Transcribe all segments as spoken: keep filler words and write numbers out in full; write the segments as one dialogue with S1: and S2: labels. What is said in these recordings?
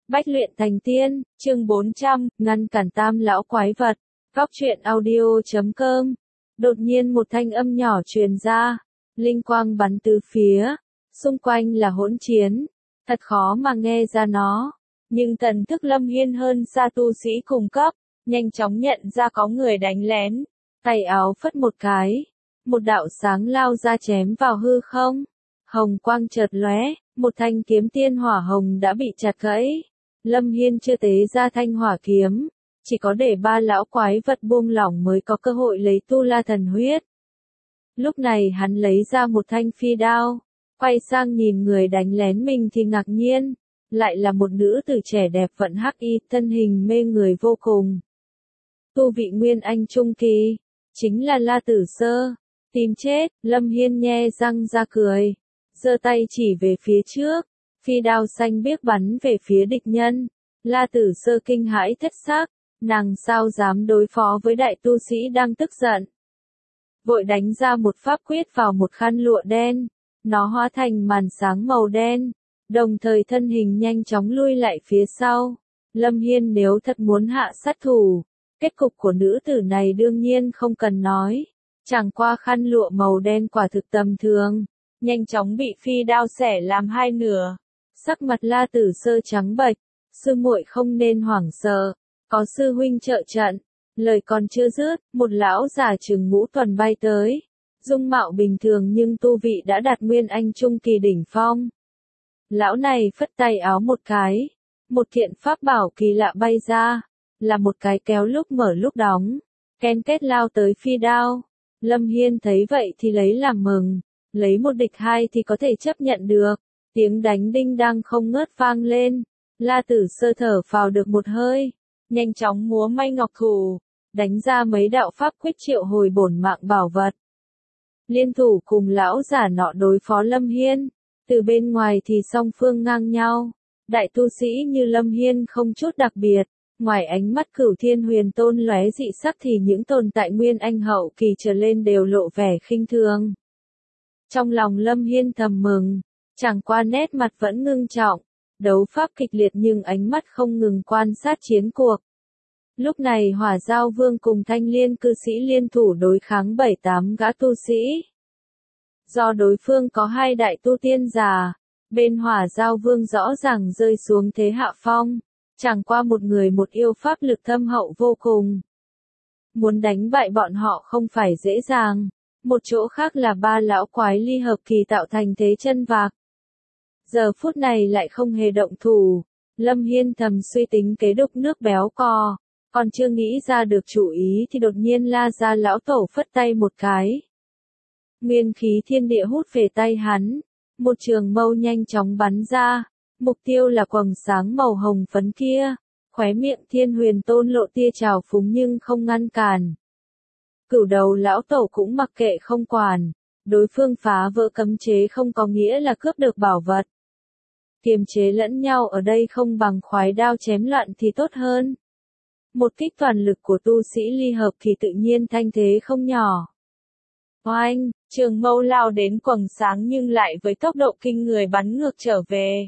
S1: Bách luyện thành tiên, chương bốn trăm, ngăn cản tam lão quái vật. Góc truyện audio chấm com. Đột nhiên một thanh âm nhỏ truyền ra, linh quang bắn tứ phía, xung quanh là hỗn chiến, thật khó mà nghe ra nó. Nhưng thần thức Lâm Hiên hơn xa tu sĩ cùng cấp, nhanh chóng nhận ra có người đánh lén, tay áo phất một cái, một đạo sáng lao ra chém vào hư không. Hồng quang chợt lóe, một thanh kiếm tiên hỏa hồng đã bị chặt gãy. Lâm Hiên chưa tế ra thanh hỏa kiếm, chỉ có để ba lão quái vật buông lỏng mới có cơ hội lấy tu la thần huyết. Lúc này hắn lấy ra một thanh phi đao, quay sang nhìn người đánh lén mình thì ngạc nhiên, lại là một nữ tử trẻ đẹp vận hắc y, thân hình mê người vô cùng. Tu vị nguyên anh trung kỳ, chính là La Tử Sơ. Tìm chết, Lâm Hiên nhe răng ra cười, giơ tay chỉ về phía trước, phi đao xanh biếc bắn về phía địch nhân. La Tử Sơ kinh hãi thất sắc, nàng sao dám đối phó với đại tu sĩ đang tức giận. Vội đánh ra một pháp quyết vào một khăn lụa đen, nó hóa thành màn sáng màu đen, đồng thời thân hình nhanh chóng lui lại phía sau. Lâm Hiên nếu thật muốn hạ sát thủ, kết cục của nữ tử này đương nhiên không cần nói, chẳng qua khăn lụa màu đen quả thực tầm thường, nhanh chóng bị phi đao xẻ làm hai nửa. Sắc mặt La Tử Sơ trắng bệch, sư muội không nên hoảng sợ, có sư huynh trợ trận. Lời còn chưa dứt, một lão già chừng ngũ tuần bay tới, dung mạo bình thường nhưng tu vị đã đạt nguyên anh trung kỳ đỉnh phong. Lão này phất tay áo một cái, một kiện pháp bảo kỳ lạ bay ra, là một cái kéo lúc mở lúc đóng, ken kết lao tới phi đao. Lâm Hiên thấy vậy thì lấy làm mừng, lấy một địch hai thì có thể chấp nhận được. Tiếng đánh đinh đang không ngớt vang lên, La Tử Sơ thở phào được một hơi, nhanh chóng múa may ngọc thủ, đánh ra mấy đạo pháp quyết triệu hồi bổn mạng bảo vật. Liên thủ cùng lão giả nọ đối phó Lâm Hiên, từ bên ngoài thì song phương ngang nhau. Đại tu sĩ như Lâm Hiên không chút đặc biệt, ngoài ánh mắt Cửu Thiên Huyền Tôn lóe dị sắc thì những tồn tại nguyên anh hậu kỳ trở lên đều lộ vẻ khinh thường. Trong lòng Lâm Hiên thầm mừng, chẳng qua nét mặt vẫn ngưng trọng, đấu pháp kịch liệt nhưng ánh mắt không ngừng quan sát chiến cuộc. Lúc này Hỏa Giao Vương cùng Thanh Liên cư sĩ liên thủ đối kháng bảy tám gã tu sĩ. Do đối phương có hai đại tu tiên già, bên Hỏa Giao Vương rõ ràng rơi xuống thế hạ phong, chẳng qua một người một yêu pháp lực thâm hậu vô cùng. Muốn đánh bại bọn họ không phải dễ dàng, một chỗ khác là ba lão quái ly hợp kỳ tạo thành thế chân vạc. Giờ phút này lại không hề động thủ, Lâm Hiên thầm suy tính kế đục nước béo cò, còn chưa nghĩ ra được chủ ý thì đột nhiên La ra lão tổ phất tay một cái. Nguyên khí thiên địa hút về tay hắn, một trường mâu nhanh chóng bắn ra, mục tiêu là quầng sáng màu hồng phấn kia, khóe miệng Thiên Huyền Tôn lộ tia trào phúng nhưng không ngăn cản. Cửu đầu lão tổ cũng mặc kệ không quản, đối phương phá vỡ cấm chế không có nghĩa là cướp được bảo vật. Kiềm chế lẫn nhau ở đây không bằng khoái đao chém loạn thì tốt hơn. Một kích toàn lực của tu sĩ ly hợp kỳ tự nhiên thanh thế không nhỏ. Oanh, trường mâu lao đến quầng sáng nhưng lại với tốc độ kinh người bắn ngược trở về.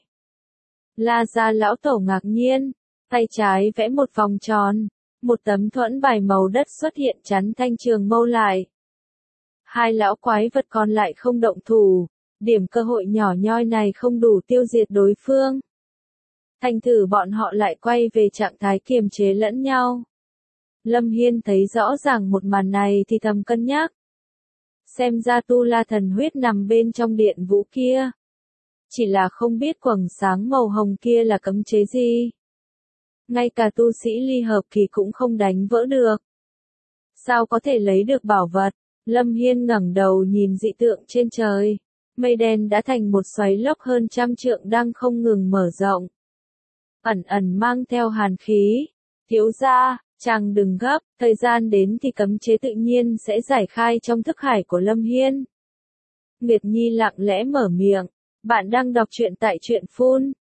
S1: La ra lão tổ ngạc nhiên, tay trái vẽ một vòng tròn, một tấm thuẫn bài màu đất xuất hiện chắn thanh trường mâu lại. Hai lão quái vật còn lại không động thủ, điểm cơ hội nhỏ nhoi này không đủ tiêu diệt đối phương. Thành thử bọn họ lại quay về trạng thái kiềm chế lẫn nhau. Lâm Hiên thấy rõ ràng một màn này thì thầm cân nhắc. Xem ra tu la thần huyết nằm bên trong điện vũ kia. Chỉ là không biết quầng sáng màu hồng kia là cấm chế gì. Ngay cả tu sĩ ly hợp kỳ cũng không đánh vỡ được. Sao có thể lấy được bảo vật? Lâm Hiên ngẩng đầu nhìn dị tượng trên trời. Mây đen đã thành một xoáy lốc hơn trăm trượng đang không ngừng mở rộng. Ẩn ẩn mang theo hàn khí. Thiếu gia, chàng đừng gấp, thời gian đến thì cấm chế tự nhiên sẽ giải khai trong thức hải của Lâm Hiên. Nguyệt Nhi lặng lẽ mở miệng. Bạn đang đọc truyện tại truyện phun.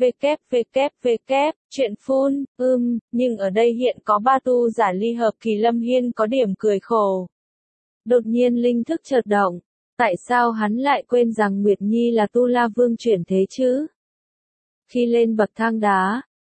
S1: www, truyện phun, ưm, nhưng ở đây hiện có ba tu giả ly hợp kỳ. Lâm Hiên có điểm cười khổ. Đột nhiên linh thức chợt động. Tại sao hắn lại quên rằng Nguyệt Nhi là tu la vương chuyển thế chứ? Khi lên bậc thang đá,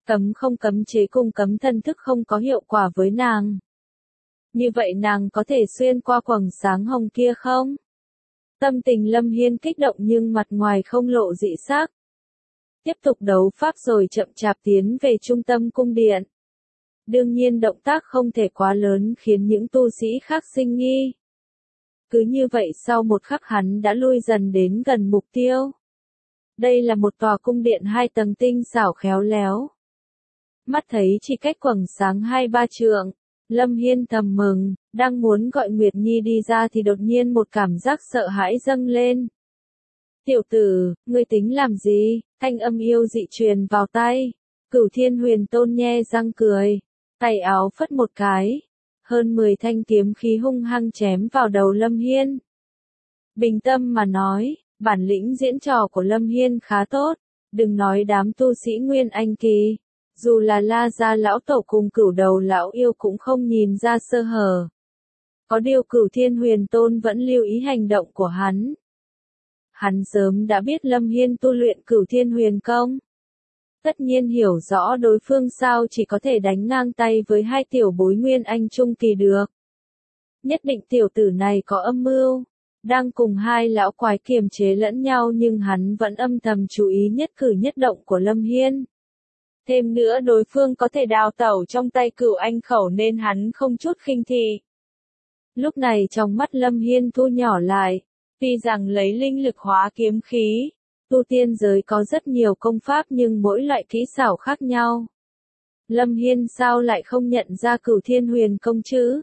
S1: Cấm không cấm chế cùng cấm thân thức không có hiệu quả với nàng. Như vậy nàng có thể xuyên qua quầng sáng hồng kia không? Tâm tình Lâm Hiên kích động nhưng mặt ngoài không lộ dị sắc. Tiếp tục đấu pháp rồi chậm chạp tiến về trung tâm cung điện. Đương nhiên động tác không thể quá lớn khiến những tu sĩ khác sinh nghi. Cứ như vậy sau một khắc hắn đã lui dần đến gần mục tiêu. Đây là một tòa cung điện hai tầng tinh xảo khéo léo. Mắt thấy chỉ cách quầng sáng hai ba trượng. Lâm Hiên thầm mừng, đang muốn gọi Nguyệt Nhi đi ra thì đột nhiên một cảm giác sợ hãi dâng lên. Tiểu tử, ngươi tính làm gì? Thanh âm yêu dị truyền vào tay. Cửu Thiên Huyền Tôn nhe răng cười, tay áo phất một cái. Hơn mười thanh kiếm khí hung hăng chém vào đầu Lâm Hiên. Bình tâm mà nói, bản lĩnh diễn trò của Lâm Hiên khá tốt, đừng nói đám tu sĩ Nguyên Anh Kỳ. Dù là La Gia lão tổ cùng Cửu Đầu lão yêu cũng không nhìn ra sơ hở. Có điều Cửu Thiên Huyền Tôn vẫn lưu ý hành động của hắn. Hắn sớm đã biết Lâm Hiên tu luyện Cửu Thiên Huyền Công. Tất nhiên hiểu rõ đối phương sao chỉ có thể đánh ngang tay với hai tiểu bối Nguyên Anh Trung Kỳ được. Nhất định tiểu tử này có âm mưu, đang cùng hai lão quái kiềm chế lẫn nhau nhưng hắn vẫn âm thầm chú ý nhất cử nhất động của Lâm Hiên. Thêm nữa đối phương có thể đào tẩu trong tay Cửu Anh khẩu nên hắn không chút khinh thị. Lúc này trong mắt Lâm Hiên thu nhỏ lại, tuy rằng lấy linh lực hóa kiếm khí, tu tiên giới có rất nhiều công pháp nhưng mỗi loại kỹ xảo khác nhau. Lâm Hiên sao lại không nhận ra Cửu Thiên Huyền Công chứ?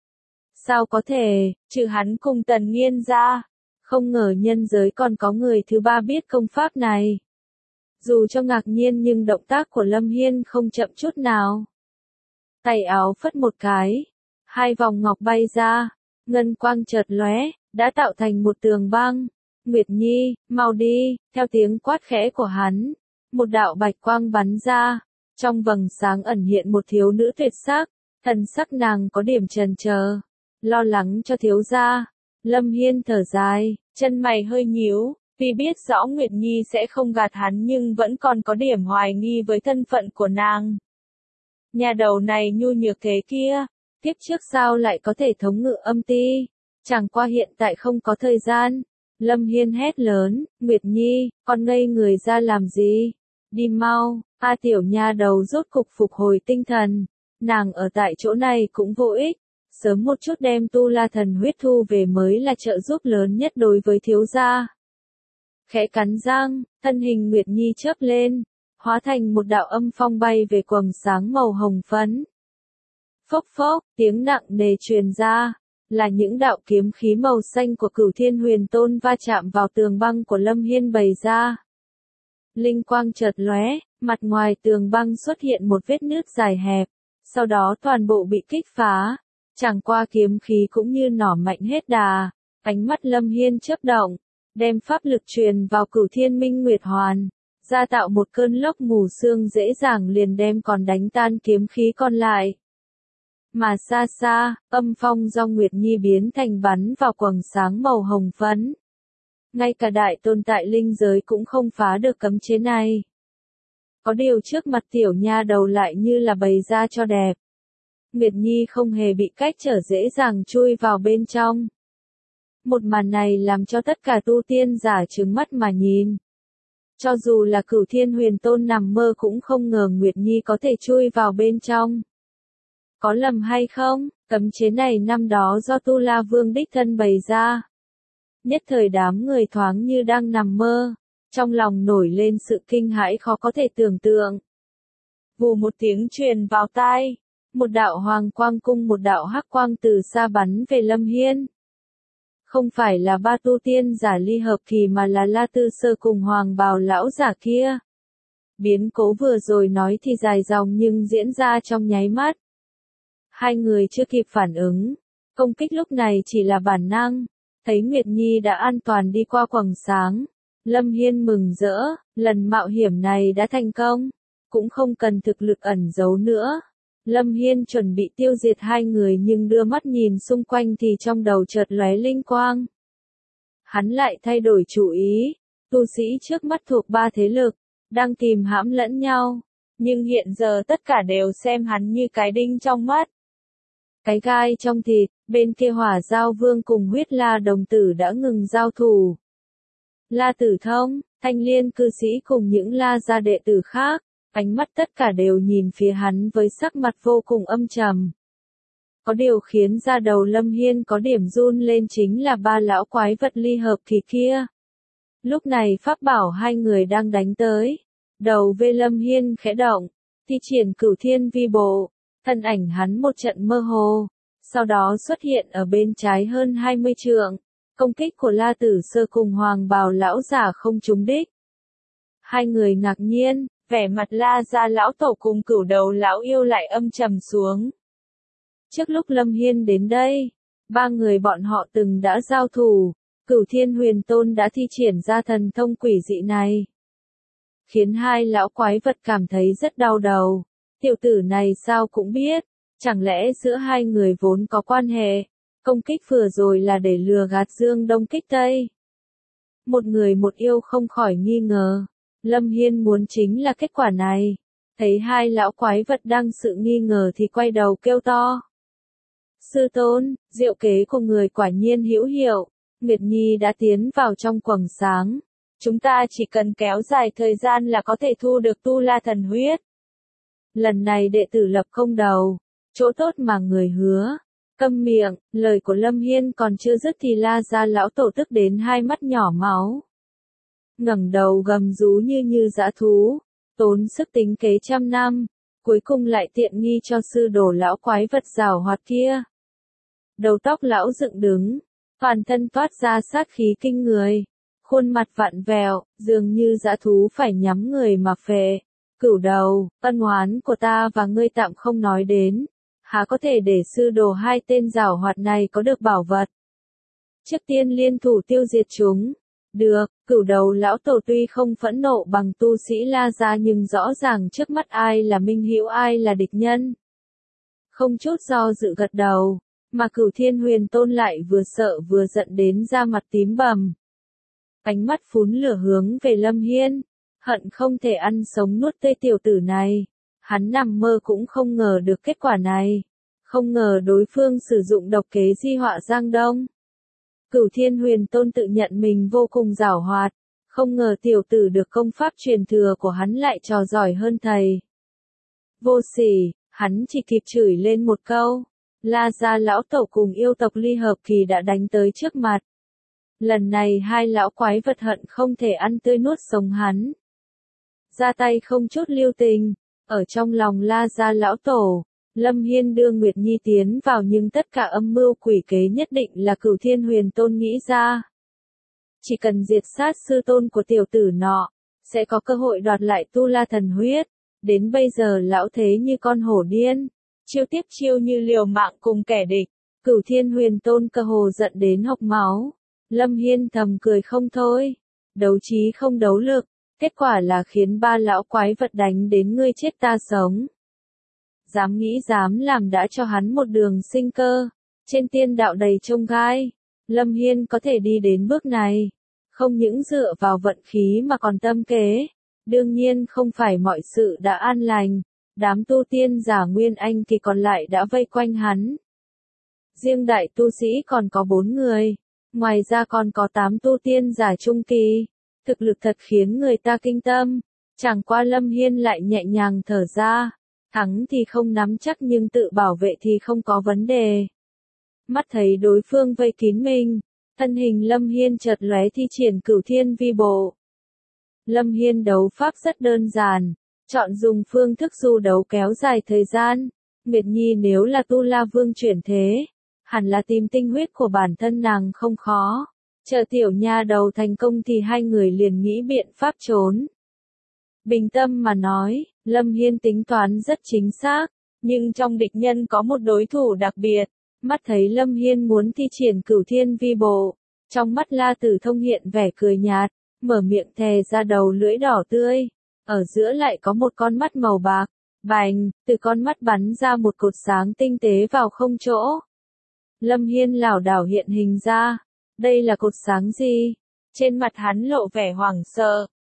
S1: Sao có thể, trừ hắn cùng Tần Nghiên ra, không ngờ nhân giới còn có người thứ ba biết công pháp này. Dù cho ngạc nhiên nhưng động tác của Lâm Hiên không chậm chút nào. Tay áo phất một cái, hai vòng ngọc bay ra, ngân quang chợt lóe, đã tạo thành một tường băng. Nguyệt Nhi, mau đi, theo tiếng quát khẽ của hắn, một đạo bạch quang bắn ra, trong vầng sáng ẩn hiện một thiếu nữ tuyệt sắc, thần sắc nàng có điểm chần chờ, lo lắng cho thiếu gia. Lâm Hiên thở dài, chân mày hơi nhíu. Vì biết rõ Nguyệt Nhi sẽ không gạt hắn nhưng vẫn còn có điểm hoài nghi với thân phận của nàng. Nhà đầu này nhu nhược thế kia, tiếp trước sao lại có thể thống ngự âm ti, chẳng qua hiện tại không có thời gian. Lâm Hiên hét lớn, Nguyệt Nhi, con ngây người ra làm gì? Đi mau, A tiểu nha đầu rốt cục phục hồi tinh thần, nàng ở tại chỗ này cũng vô ích, sớm một chút đem tu la thần huyết thu về mới là trợ giúp lớn nhất đối với thiếu gia. Khẽ cắn răng, thân hình Nguyệt Nhi chớp lên, hóa thành một đạo âm phong bay về quầng sáng màu hồng phấn. Phốc phốc, tiếng nặng nề truyền ra, là những đạo kiếm khí màu xanh của Cửu Thiên Huyền Tôn va chạm vào tường băng của Lâm Hiên bày ra. Linh quang chợt lóe, mặt ngoài tường băng xuất hiện một vết nứt dài hẹp, sau đó toàn bộ bị kích phá, chẳng qua kiếm khí cũng như nỏ mạnh hết đà, ánh mắt Lâm Hiên chớp động. Đem pháp lực truyền vào Cửu Thiên Minh Nguyệt Hoàn, ra tạo một cơn lốc mù sương dễ dàng liền đem còn đánh tan kiếm khí còn lại. Mà xa xa, âm phong do Nguyệt Nhi biến thành bắn vào quầng sáng màu hồng phấn. Ngay cả đại tôn tại linh giới cũng không phá được cấm chế này. Có điều trước mặt tiểu nha đầu lại như là bày ra cho đẹp. Nguyệt Nhi không hề bị cách trở dễ dàng chui vào bên trong. Một màn này làm cho tất cả tu tiên giả trừng mắt mà nhìn. Cho dù là Cửu Thiên Huyền Tôn nằm mơ cũng không ngờ Nguyệt Nhi có thể chui vào bên trong. Có lầm hay không, cấm chế này năm đó do Tu La Vương đích thân bày ra. Nhất thời đám người thoáng như đang nằm mơ, trong lòng nổi lên sự kinh hãi khó có thể tưởng tượng. Vù một tiếng truyền vào tai, một đạo hoàng quang cung một đạo hắc quang từ xa bắn về Lâm Hiên. Không phải là ba tu tiên giả ly hợp kỳ mà là La Tư Sơ cùng hoàng bào lão giả kia. Biến cố vừa rồi nói thì dài dòng nhưng diễn ra trong nháy mắt. Hai người chưa kịp phản ứng, công kích lúc này chỉ là bản năng, thấy Nguyệt Nhi đã an toàn đi qua quầng sáng. Lâm Hiên mừng rỡ, lần mạo hiểm này đã thành công, cũng không cần thực lực ẩn giấu nữa. Lâm Hiên chuẩn bị tiêu diệt hai người nhưng đưa mắt nhìn xung quanh thì trong đầu chợt lóe linh quang. Hắn lại thay đổi chủ ý, tu sĩ trước mắt thuộc ba thế lực, đang kìm hãm lẫn nhau, nhưng hiện giờ tất cả đều xem hắn như cái đinh trong mắt. Cái gai trong thịt, bên kia Hỏa Giao Vương cùng Huyết La đồng tử đã ngừng giao thủ. La Tử Thông, Thanh Liên cư sĩ cùng những La gia đệ tử khác, ánh mắt tất cả đều nhìn phía hắn với sắc mặt vô cùng âm trầm. Có điều khiến da đầu Lâm Hiên có điểm run lên chính là ba lão quái vật ly hợp kỳ kia. Lúc này pháp bảo hai người đang đánh tới. Đầu về Lâm Hiên khẽ động, thi triển Cửu Thiên Vi Bộ, thân ảnh hắn một trận mơ hồ, sau đó xuất hiện ở bên trái hơn hai mươi trượng. Công kích của La Tử Sơ cùng Hoàng Bào lão giả không trúng đích. Hai người ngạc nhiên, vẻ mặt La gia lão tổ cùng Cửu Đầu lão yêu lại âm trầm xuống. Trước lúc Lâm Hiên đến đây, ba người bọn họ từng đã giao thủ, Cửu Thiên Huyền Tôn đã thi triển ra thần thông quỷ dị này, khiến hai lão quái vật cảm thấy rất đau đầu. Tiểu tử này sao cũng biết, chẳng lẽ giữa hai người vốn có quan hệ, công kích vừa rồi là để lừa gạt Dương Đông kích Tây. Một người một yêu không khỏi nghi ngờ, Lâm Hiên muốn chính là kết quả này. Thấy hai lão quái vật đang sự nghi ngờ thì quay đầu kêu to. Sư tôn, diệu kế của người quả nhiên hữu hiệu, Nguyệt Nhi đã tiến vào trong quầng sáng. Chúng ta chỉ cần kéo dài thời gian là có thể thu được tu la thần huyết. Lần này đệ tử lập không đầu, chỗ tốt mà người hứa. Câm miệng, lời của Lâm Hiên còn chưa dứt thì La gia lão tổ tức đến hai mắt nhỏ máu. Ngẩng đầu gầm rú như như dã thú, tốn sức tính kế trăm năm, cuối cùng lại tiện nghi cho sư đồ lão quái vật giảo hoạt kia. Đầu tóc lão dựng đứng, toàn thân toát ra sát khí kinh người, khuôn mặt vặn vẹo, dường như dã thú phải nhắm người mà phệ. Cửu Đầu, ân oán của ta và ngươi tạm không nói đến, há có thể để sư đồ hai tên giảo hoạt này có được bảo vật. Trước tiên liên thủ tiêu diệt chúng. Được, Cửu Đầu lão tổ tuy không phẫn nộ bằng tu sĩ La gia nhưng rõ ràng trước mắt ai là minh hữu ai là địch nhân. Không chút do dự gật đầu, mà Cửu Thiên Huyền Tôn lại vừa sợ vừa giận đến da mặt tím bầm. Ánh mắt phún lửa hướng về Lâm Hiên, hận không thể ăn sống nuốt tươi tiểu tử này. Hắn nằm mơ cũng không ngờ được kết quả này. Không ngờ đối phương sử dụng độc kế di họa Giang Đông. Cửu Thiên Huyền Tôn tự nhận mình vô cùng giảo hoạt, không ngờ tiểu tử được công pháp truyền thừa của hắn lại trò giỏi hơn thầy. Vô sỉ, hắn chỉ kịp chửi lên một câu. La gia lão tổ cùng yêu tộc ly hợp kỳ đã đánh tới trước mặt. Lần này hai lão quái vật hận không thể ăn tươi nuốt sống hắn. Ra tay không chút lưu tình, ở trong lòng La gia lão tổ. Lâm Hiên đưa Nguyệt Nhi tiến vào nhưng tất cả âm mưu quỷ kế nhất định là Cửu Thiên Huyền Tôn nghĩ ra. Chỉ cần diệt sát sư tôn của tiểu tử nọ, sẽ có cơ hội đoạt lại tu la thần huyết. Đến bây giờ lão thế như con hổ điên, chiêu tiếp chiêu như liều mạng cùng kẻ địch. Cửu Thiên Huyền Tôn cơ hồ giận đến hộc máu. Lâm Hiên thầm cười không thôi. Đấu trí không đấu lực, kết quả là khiến ba lão quái vật đánh đến ngươi chết ta sống. Dám nghĩ dám làm đã cho hắn một đường sinh cơ, trên tiên đạo đầy chông gai. Lâm Hiên có thể đi đến bước này, không những dựa vào vận khí mà còn tâm kế. Đương nhiên không phải mọi sự đã an lành, đám tu tiên giả Nguyên Anh thì còn lại đã vây quanh hắn. Riêng đại tu sĩ còn có bốn người, ngoài ra còn có tám tu tiên giả trung kỳ. Thực lực thật khiến người ta kinh tâm, chẳng qua Lâm Hiên lại nhẹ nhàng thở ra. Thắng thì không nắm chắc nhưng tự bảo vệ thì không có vấn đề. Mắt thấy đối phương vây kín mình, thân hình Lâm Hiên chợt lóe thi triển Cửu Thiên Vi Bộ. Lâm Hiên đấu pháp rất đơn giản, chọn dùng phương thức du đấu kéo dài thời gian. Nguyệt Nhi nếu là tu la vương chuyển thế, hẳn là tìm tinh huyết của bản thân nàng không khó. Chờ tiểu nha đầu thành công thì hai người liền nghĩ biện pháp trốn. Bình tâm mà nói, Lâm Hiên tính toán rất chính xác, nhưng trong địch nhân có một đối thủ đặc biệt. Mắt thấy Lâm Hiên muốn thi triển Cửu Thiên Vi Bộ, trong mắt La Tử Thông hiện vẻ cười nhạt, mở miệng thè ra đầu lưỡi đỏ tươi, ở giữa lại có một con mắt màu bạc, bành, từ con mắt bắn ra một cột sáng tinh tế vào không chỗ. Lâm Hiên lảo đảo hiện hình ra, đây là cột sáng gì? Trên mặt hắn lộ vẻ hoảng sợ,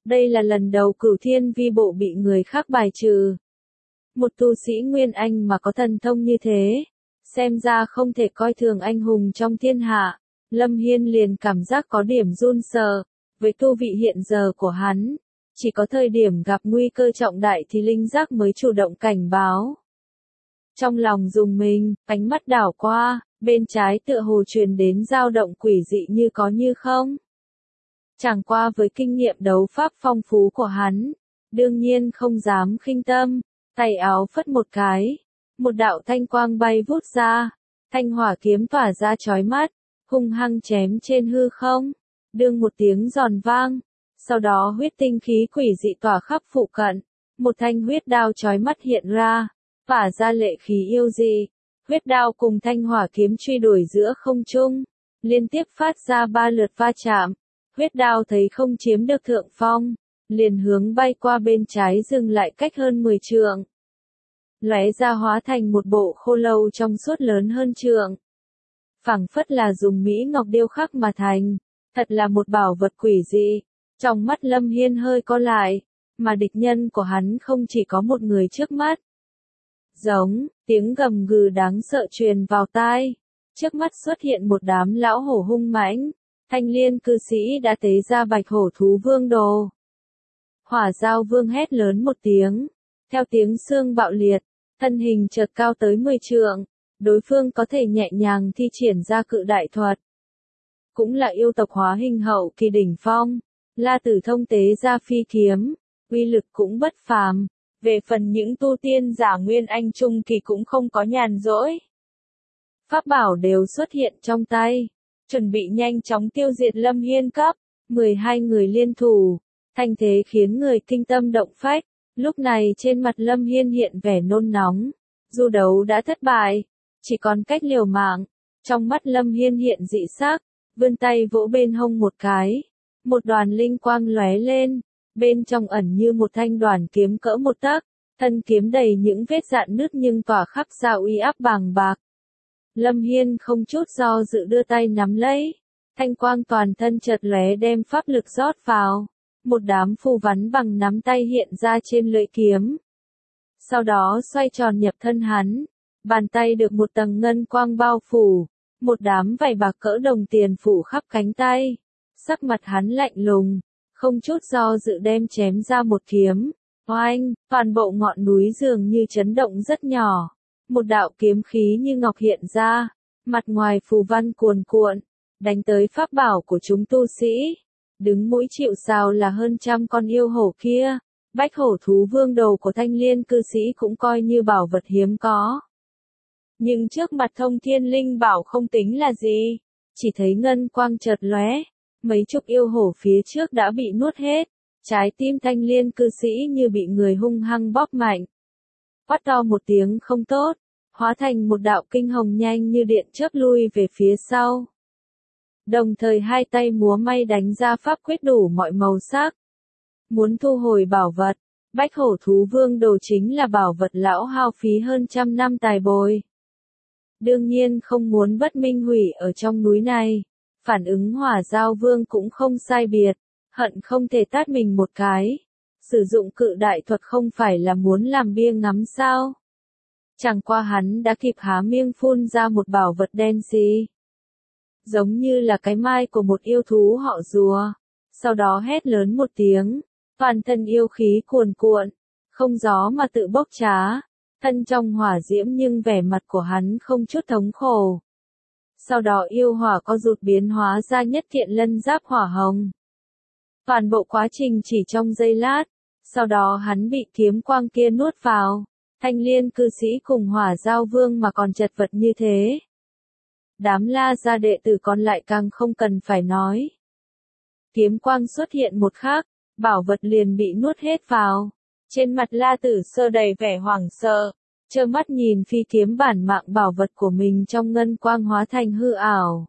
S1: Đây là lần đầu Cửu Thiên Vi Bộ bị người khác bài trừ. Một tu sĩ Nguyên Anh mà có thần thông như thế, xem ra không thể coi thường anh hùng trong thiên hạ. Lâm Hiên liền cảm giác có điểm run sợ, với tu vị hiện giờ của hắn, chỉ có thời điểm gặp nguy cơ trọng đại thì linh giác mới chủ động cảnh báo. Trong lòng dùng mình, ánh mắt đảo qua, bên trái tựa hồ truyền đến dao động quỷ dị như có như không. Chẳng qua với kinh nghiệm đấu pháp phong phú của hắn, đương nhiên không dám khinh tâm, tay áo phất một cái, một đạo thanh quang bay vút ra, thanh hỏa kiếm tỏa ra chói mắt, hung hăng chém trên hư không, đương một tiếng giòn vang, sau đó huyết tinh khí quỷ dị tỏa khắp phụ cận, một thanh huyết đao chói mắt hiện ra, tỏa ra lệ khí yêu dị, huyết đao cùng thanh hỏa kiếm truy đuổi giữa không trung, liên tiếp phát ra ba lượt va chạm, huyết đao thấy không chiếm được thượng phong, liền hướng bay qua bên trái dừng lại cách hơn mười trượng. Lóe ra hóa thành một bộ khô lâu trong suốt lớn hơn trượng. Phảng phất là dùng mỹ ngọc điêu khắc mà thành, thật là một bảo vật quỷ dị. Trong mắt Lâm Hiên hơi co lại, mà địch nhân của hắn không chỉ có một người trước mắt. Giống, tiếng gầm gừ đáng sợ truyền vào tai. Trước mắt xuất hiện một đám lão hổ hung mãnh, Thanh Liên cư sĩ đã tế ra bạch hổ thú vương đồ. Hỏa Giao Vương hét lớn một tiếng, theo tiếng xương bạo liệt, thân hình chợt cao tới mười trượng, đối phương có thể nhẹ nhàng thi triển ra cự đại thuật. Cũng là yêu tộc hóa hình hậu kỳ đỉnh phong, La Tử thông tế ra phi kiếm, uy lực cũng bất phàm, về phần những tu tiên giả Nguyên Anh trung kỳ cũng không có nhàn rỗi. Pháp bảo đều xuất hiện trong tay, chuẩn bị nhanh chóng tiêu diệt Lâm Hiên cấp, mười hai người liên thủ, thanh thế khiến người kinh tâm động phách. Lúc này trên mặt Lâm Hiên hiện vẻ nôn nóng, dù đấu đã thất bại, chỉ còn cách liều mạng. Trong mắt Lâm Hiên hiện dị sắc, vươn tay vỗ bên hông một cái, một đoàn linh quang lóe lên, bên trong ẩn như một thanh đoàn kiếm cỡ một tấc, thân kiếm đầy những vết rạn nứt nhưng tỏa khắp ra uy áp bàng bạc. Lâm Hiên không chút do dự đưa tay nắm lấy, thanh quang toàn thân chợt lóe đem pháp lực rót vào. Một đám phù vắn bằng nắm tay hiện ra trên lưỡi kiếm. Sau đó xoay tròn nhập thân hắn, bàn tay được một tầng ngân quang bao phủ, một đám vảy bạc cỡ đồng tiền phủ khắp cánh tay. Sắc mặt hắn lạnh lùng, không chút do dự đem chém ra một kiếm. Oanh, toàn bộ ngọn núi dường như chấn động rất nhỏ. Một đạo kiếm khí như ngọc hiện ra, mặt ngoài phù văn cuồn cuộn, đánh tới pháp bảo của chúng tu sĩ. Đứng mũi chịu sào là hơn trăm con yêu hổ kia, bách hổ thú vương đầu của Thanh Liên cư sĩ cũng coi như bảo vật hiếm có. Nhưng trước mặt Thông Thiên Linh bảo không tính là gì, chỉ thấy ngân quang chợt lóe, mấy chục yêu hổ phía trước đã bị nuốt hết, trái tim Thanh Liên cư sĩ như bị người hung hăng bóp mạnh. Quát to một tiếng không tốt, hóa thành một đạo kinh hồng nhanh như điện chớp lui về phía sau. Đồng thời hai tay múa may đánh ra pháp quyết đủ mọi màu sắc. Muốn thu hồi bảo vật, bách hổ thú vương đồ chính là bảo vật lão hao phí hơn trăm năm tài bồi. Đương nhiên không muốn bất minh hủy ở trong núi này, phản ứng Hỏa Giao Vương cũng không sai biệt, hận không thể tát mình một cái. Sử dụng cự đại thuật không phải là muốn làm bia ngắm sao. Chẳng qua hắn đã kịp há miệng phun ra một bảo vật đen xì. Giống như là cái mai của một yêu thú họ rùa. Sau đó hét lớn một tiếng, toàn thân yêu khí cuồn cuộn, không gió mà tự bốc trá, thân trong hỏa diễm nhưng vẻ mặt của hắn không chút thống khổ. Sau đó yêu hỏa có rụt biến hóa ra nhất thiện lân giáp hỏa hồng. Toàn bộ quá trình chỉ trong giây lát, sau đó hắn bị kiếm quang kia nuốt vào, Thanh Liên cư sĩ cùng Hỏa Giao Vương mà còn chật vật như thế. Đám La gia đệ tử còn lại càng không cần phải nói. Kiếm quang xuất hiện một khắc, bảo vật liền bị nuốt hết vào. Trên mặt La Tử Sơ đầy vẻ hoảng sợ, trơ mắt nhìn phi kiếm bản mạng bảo vật của mình trong ngân quang hóa thành hư ảo.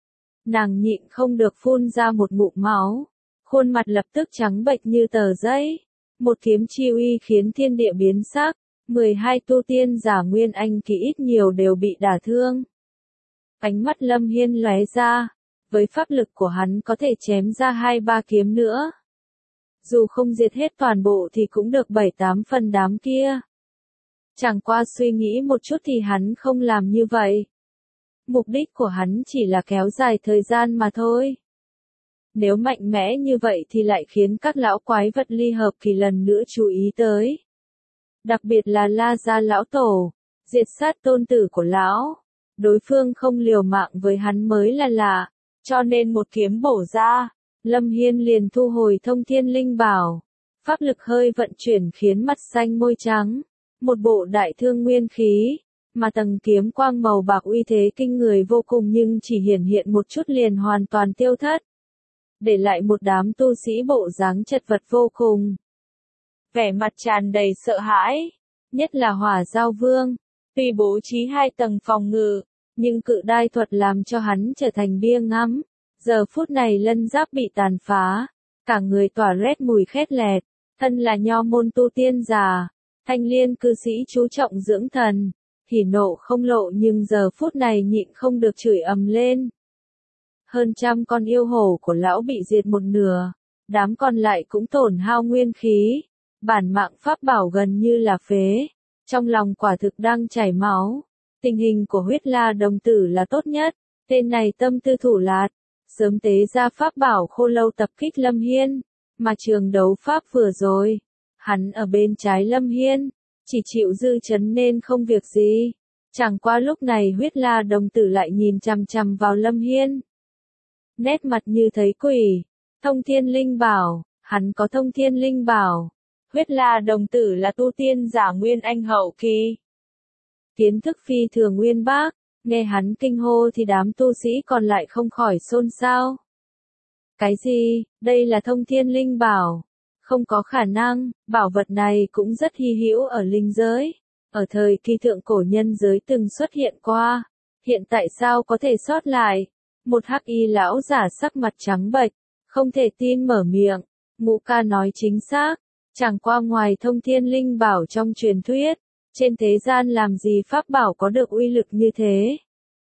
S1: Nàng nhịn không được phun ra một ngụm máu, khuôn mặt lập tức trắng bệch như tờ giấy. Một kiếm chi uy khiến thiên địa biến sắc, mười hai tu tiên giả Nguyên Anh kỳ ít nhiều đều bị đả thương. Ánh mắt Lâm Hiên lóe ra, với pháp lực của hắn có thể chém ra hai ba kiếm nữa. dù không diệt hết toàn bộ thì cũng được bảy tám phần đám kia. Chẳng qua suy nghĩ một chút thì hắn không làm như vậy. Mục đích của hắn chỉ là kéo dài thời gian mà thôi. Nếu mạnh mẽ như vậy thì lại khiến các lão quái vật ly hợp kỳ lần nữa chú ý tới. Đặc biệt là La Gia lão tổ, diệt sát tôn tử của lão. Đối phương không liều mạng với hắn mới là lạ, cho nên một kiếm bổ ra, Lâm Hiên liền thu hồi thông thiên linh bảo. Pháp lực hơi vận chuyển khiến mặt xanh môi trắng, một bộ đại thương nguyên khí, mà tầng kiếm quang màu bạc uy thế kinh người vô cùng nhưng chỉ hiển hiện một chút liền hoàn toàn tiêu thất. Để lại một đám tu sĩ bộ dáng chật vật vô cùng. Vẻ mặt tràn đầy sợ hãi, nhất là Hỏa Giao Vương, tuy bố trí hai tầng phòng ngự, nhưng cự đai thuật làm cho hắn trở thành bia ngắm. Giờ phút này lân giáp bị tàn phá, cả người tỏa rét mùi khét lẹt, thân là nho môn tu tiên già, thanh liên cư sĩ chú trọng dưỡng thần, thì nộ không lộ nhưng giờ phút này nhịn không được chửi ầm lên. Hơn trăm con yêu hổ của lão bị diệt một nửa, đám còn lại cũng tổn hao nguyên khí, bản mạng pháp bảo gần như là phế, trong lòng quả thực đang chảy máu. Tình hình của huyết la đồng tử là tốt nhất, tên này tâm tư thủ lạt, sớm tế ra pháp bảo khô lâu tập kích Lâm Hiên, mà trường đấu pháp vừa rồi, hắn ở bên trái Lâm Hiên, chỉ chịu dư chấn nên không việc gì. Chẳng qua lúc này huyết la đồng tử lại nhìn chằm chằm vào Lâm Hiên. Nét mặt như thấy quỷ, thông thiên linh bảo, hắn có thông thiên linh bảo. Huyết la đồng tử là tu tiên giả nguyên anh hậu kỳ. Kiến thức phi thường nguyên bác, nghe hắn kinh hô thì đám tu sĩ còn lại không khỏi xôn xao. Cái gì, đây là thông thiên linh bảo? Không có khả năng, bảo vật này cũng rất hy hữu ở linh giới. Ở thời kỳ thượng cổ nhân giới từng xuất hiện qua, hiện tại sao có thể sót lại? Một hắc y lão giả sắc mặt trắng bệch, không thể tin mở miệng. Ngũ ca nói chính xác, chẳng qua ngoài thông thiên linh bảo trong truyền thuyết, trên thế gian làm gì pháp bảo có được uy lực như thế?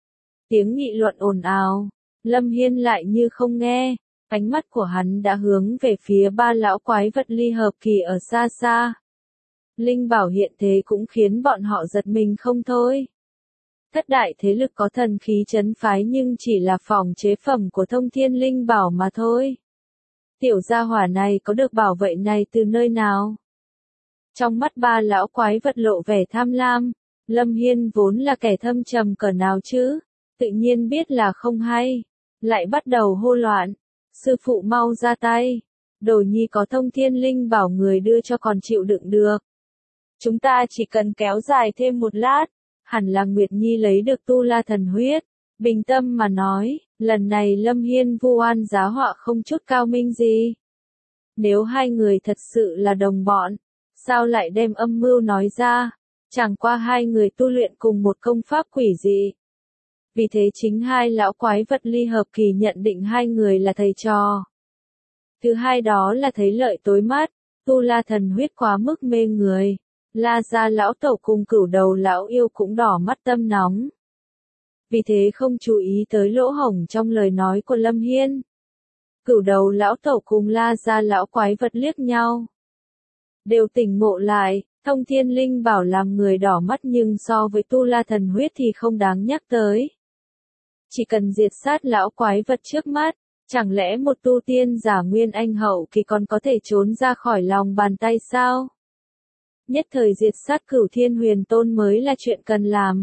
S1: Tiếng nghị luận ồn ào, Lâm Hiên lại như không nghe, ánh mắt của hắn đã hướng về phía ba lão quái vật ly hợp kỳ ở xa xa. Linh bảo hiện thế cũng khiến bọn họ giật mình không thôi. Thất đại thế lực có thần khí trấn phái nhưng chỉ là phòng chế phẩm của thông thiên linh bảo mà thôi. Tiểu gia hỏa này có được bảo vệ này từ nơi nào? Trong mắt ba lão quái vật lộ vẻ tham lam, Lâm Hiên vốn là kẻ thâm trầm cỡ nào chứ, tự nhiên biết là không hay, lại bắt đầu hô loạn. Sư phụ mau ra tay, đồ nhi có thông thiên linh bảo người đưa cho còn chịu đựng được. Chúng ta chỉ cần kéo dài thêm một lát, hẳn là Nguyệt Nhi lấy được tu la thần huyết. Bình tâm mà nói, lần này Lâm Hiên vu oan giá họa không chút cao minh gì. Nếu hai người thật sự là đồng bọn, sao lại đem âm mưu nói ra? Chẳng qua hai người tu luyện cùng một công pháp quỷ dị. Vì thế chính hai lão quái vật ly hợp kỳ nhận định hai người là thầy trò. Thứ hai đó là thấy lợi tối mắt, tu la thần huyết quá mức mê người. La gia lão tổ cùng cửu đầu lão yêu cũng đỏ mắt tâm nóng. Vì thế không chú ý tới lỗ hổng trong lời nói của Lâm Hiên. Cửu đầu lão tổ cùng La gia lão quái vật liếc nhau. Đều tỉnh ngộ lại, thông thiên linh bảo làm người đỏ mắt nhưng so với tu la thần huyết thì không đáng nhắc tới. Chỉ cần diệt sát lão quái vật trước mắt, chẳng lẽ một tu tiên giả nguyên anh hậu kỳ còn có thể trốn ra khỏi lòng bàn tay sao? Nhất thời diệt sát cửu thiên huyền tôn mới là chuyện cần làm.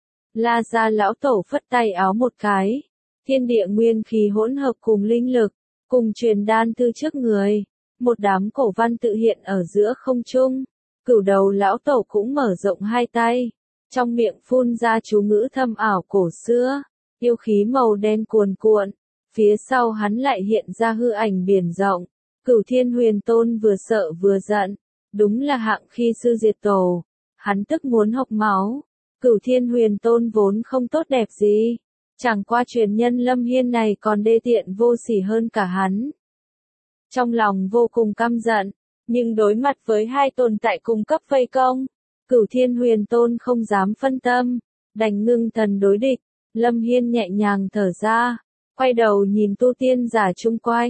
S1: La gia lão tổ phất tay áo một cái, thiên địa nguyên khí hỗn hợp cùng linh lực, cùng truyền đan thư trước người, một đám cổ văn tự hiện ở giữa không trung. Cửu đầu lão tổ cũng mở rộng hai tay, trong miệng phun ra chú ngữ thâm ảo cổ xưa, yêu khí màu đen cuồn cuộn, phía sau hắn lại hiện ra hư ảnh biển rộng. Cửu thiên huyền tôn vừa sợ vừa giận, đúng là hạng khi sư diệt tổ, hắn tức muốn hộc máu. Cửu thiên huyền tôn vốn không tốt đẹp gì, chẳng qua truyền nhân Lâm Hiên này còn đê tiện vô sỉ hơn cả hắn. Trong lòng vô cùng căm giận, nhưng đối mặt với hai tồn tại cùng cấp vây công, cửu thiên huyền tôn không dám phân tâm, đành ngưng thần đối địch. Lâm Hiên nhẹ nhàng thở ra, quay đầu nhìn tu tiên giả chung quanh,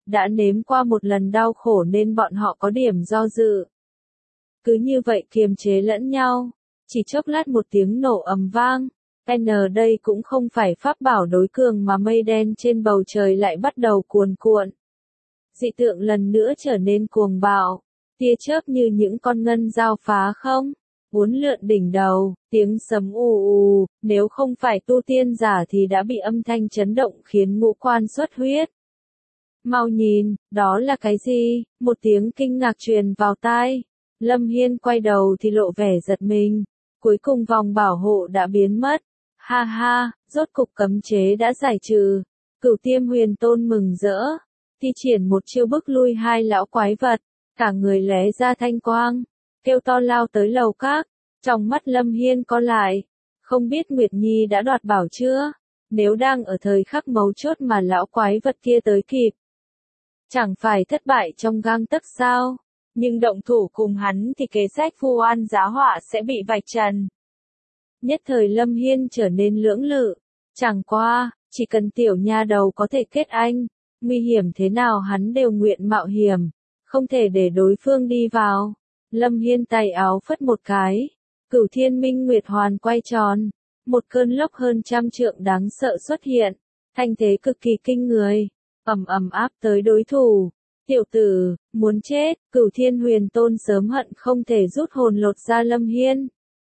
S1: đã nếm qua một lần đau khổ nên bọn họ có điểm do dự. Cứ như vậy kiềm chế lẫn nhau, chỉ chốc lát một tiếng nổ ầm vang, N đây cũng không phải pháp bảo đối cường mà mây đen trên bầu trời lại bắt đầu cuồn cuộn. Dị tượng lần nữa trở nên cuồng bạo, tia chớp như những con ngân dao phá không, uốn lượn đỉnh đầu, tiếng sấm ù ù, nếu không phải tu tiên giả thì đã bị âm thanh chấn động khiến ngũ quan xuất huyết. Mau nhìn, đó là cái gì? Một tiếng kinh ngạc truyền vào tai. Lâm Hiên quay đầu thì lộ vẻ giật mình. Cuối cùng vòng bảo hộ đã biến mất. Ha ha, rốt cục cấm chế đã giải trừ. Cửu Tiêm Huyền Tôn mừng rỡ, thi triển một chiêu bức lui hai lão quái vật, cả người lóe ra thanh quang, kêu to lao tới lầu các. Trong mắt Lâm Hiên co lại, không biết Nguyệt Nhi đã đoạt bảo chưa? Nếu đang ở thời khắc mấu chốt mà lão quái vật kia tới kịp, chẳng phải thất bại trong gang tấc sao? Nhưng động thủ cùng hắn thì kế sách vu oan giá họa sẽ bị vạch trần. Nhất thời Lâm Hiên trở nên lưỡng lự, chẳng qua, chỉ cần tiểu nha đầu có thể kết anh, nguy hiểm thế nào hắn đều nguyện mạo hiểm, không thể để đối phương đi vào. Lâm Hiên tay áo phất một cái, Cửu Thiên Minh Nguyệt Hoàn quay tròn, một cơn lốc hơn trăm trượng đáng sợ xuất hiện, thanh thế cực kỳ kinh người, ầm ầm áp tới đối thủ. Tiểu tử, muốn chết, Cửu Thiên Huyền Tôn sớm hận không thể rút hồn lột ra Lâm Hiên.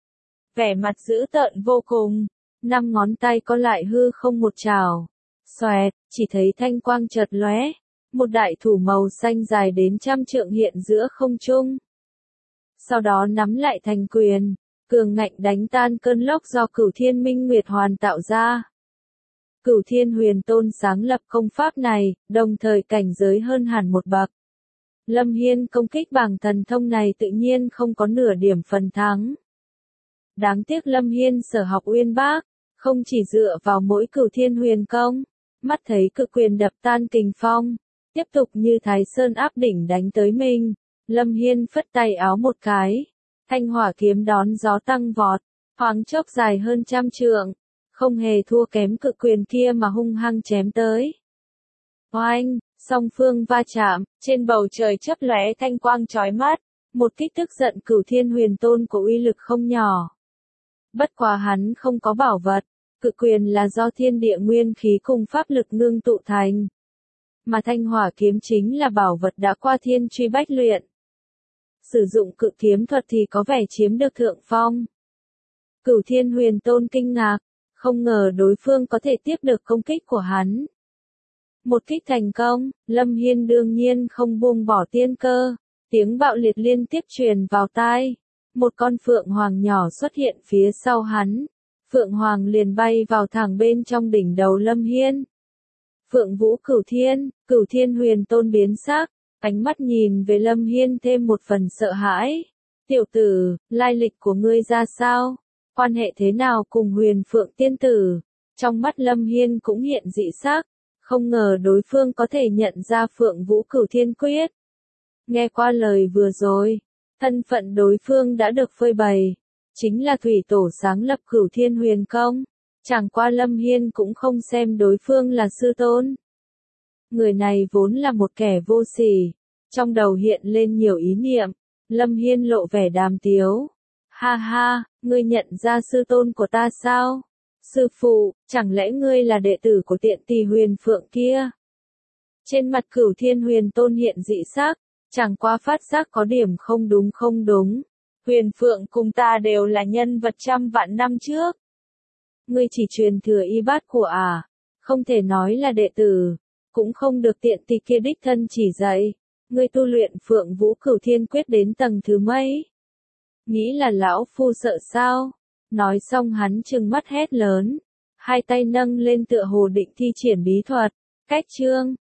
S1: Vẻ mặt dữ tợn vô cùng, năm ngón tay co lại hư không một trảo. Xoẹt, chỉ thấy thanh quang chợt lóe, một đại thủ màu xanh dài đến trăm trượng hiện giữa không trung. Sau đó nắm lại thành quyền, cường ngạnh đánh tan cơn lốc do Cửu Thiên Minh Nguyệt Hoàn tạo ra. Cửu Thiên Huyền Tôn sáng lập công pháp này, đồng thời cảnh giới hơn hẳn một bậc. Lâm Hiên công kích bằng thần thông này tự nhiên không có nửa điểm phần thắng. Đáng tiếc Lâm Hiên sở học uyên bác, không chỉ dựa vào mỗi Cửu Thiên Huyền công, mắt thấy cự quyền đập tan kình phong, tiếp tục như Thái Sơn áp đỉnh đánh tới mình. Lâm Hiên phất tay áo một cái, thanh hỏa kiếm đón gió tăng vọt, thoáng chốc dài hơn trăm trượng, không hề thua kém cự quyền kia mà hung hăng chém tới. Oanh, song phương va chạm, trên bầu trời chớp lóe thanh quang chói mắt, một kích tức giận Cửu Thiên Huyền Tôn của uy lực không nhỏ. Bất quá hắn không có bảo vật, cự quyền là do thiên địa nguyên khí cùng pháp lực ngưng tụ thành. Mà thanh hỏa kiếm chính là bảo vật đã qua thiên truy bách luyện. Sử dụng cự kiếm thuật thì có vẻ chiếm được thượng phong. Cửu Thiên Huyền Tôn kinh ngạc, không ngờ đối phương có thể tiếp được công kích của hắn. Một kích thành công, Lâm Hiên đương nhiên không buông bỏ tiên cơ, tiếng bạo liệt liên tiếp truyền vào tai. Một con phượng hoàng nhỏ xuất hiện phía sau hắn, phượng hoàng liền bay vào thẳng bên trong đỉnh đầu Lâm Hiên. Phượng Vũ Cửu Thiên, Cửu Thiên Huyền Tôn biến sắc, ánh mắt nhìn về Lâm Hiên thêm một phần sợ hãi. Tiểu tử, lai lịch của ngươi ra sao? Quan hệ thế nào cùng Huyền Phượng tiên tử? Trong mắt Lâm Hiên cũng hiện dị sắc, không ngờ đối phương có thể nhận ra Phượng Vũ Cửu Thiên quyết. Nghe qua lời vừa rồi, thân phận đối phương đã được phơi bày, chính là thủy tổ sáng lập Cửu Thiên Huyền công. Chẳng qua Lâm Hiên cũng không xem đối phương là sư tôn. Người này vốn là một kẻ vô sỉ, trong đầu hiện lên nhiều ý niệm, Lâm Hiên lộ vẻ đàm tiếu. Ha ha, ngươi nhận ra sư tôn của ta sao? Sư phụ, chẳng lẽ ngươi là đệ tử của tiện tỳ Huyền Phượng kia? Trên mặt Cửu Thiên Huyền Tôn hiện dị sắc, chẳng qua phát giác có điểm không đúng không đúng. Huyền Phượng cùng ta đều là nhân vật trăm vạn năm trước. Ngươi chỉ truyền thừa y bát của à, không thể nói là đệ tử, cũng không được tiện tỳ kia đích thân chỉ dạy. Ngươi tu luyện Phượng Vũ Cửu Thiên quyết đến tầng thứ mấy? Nghĩ là lão phu sợ sao? Nói xong hắn trừng mắt hét lớn, hai tay nâng lên tựa hồ định thi triển bí thuật. Cách chương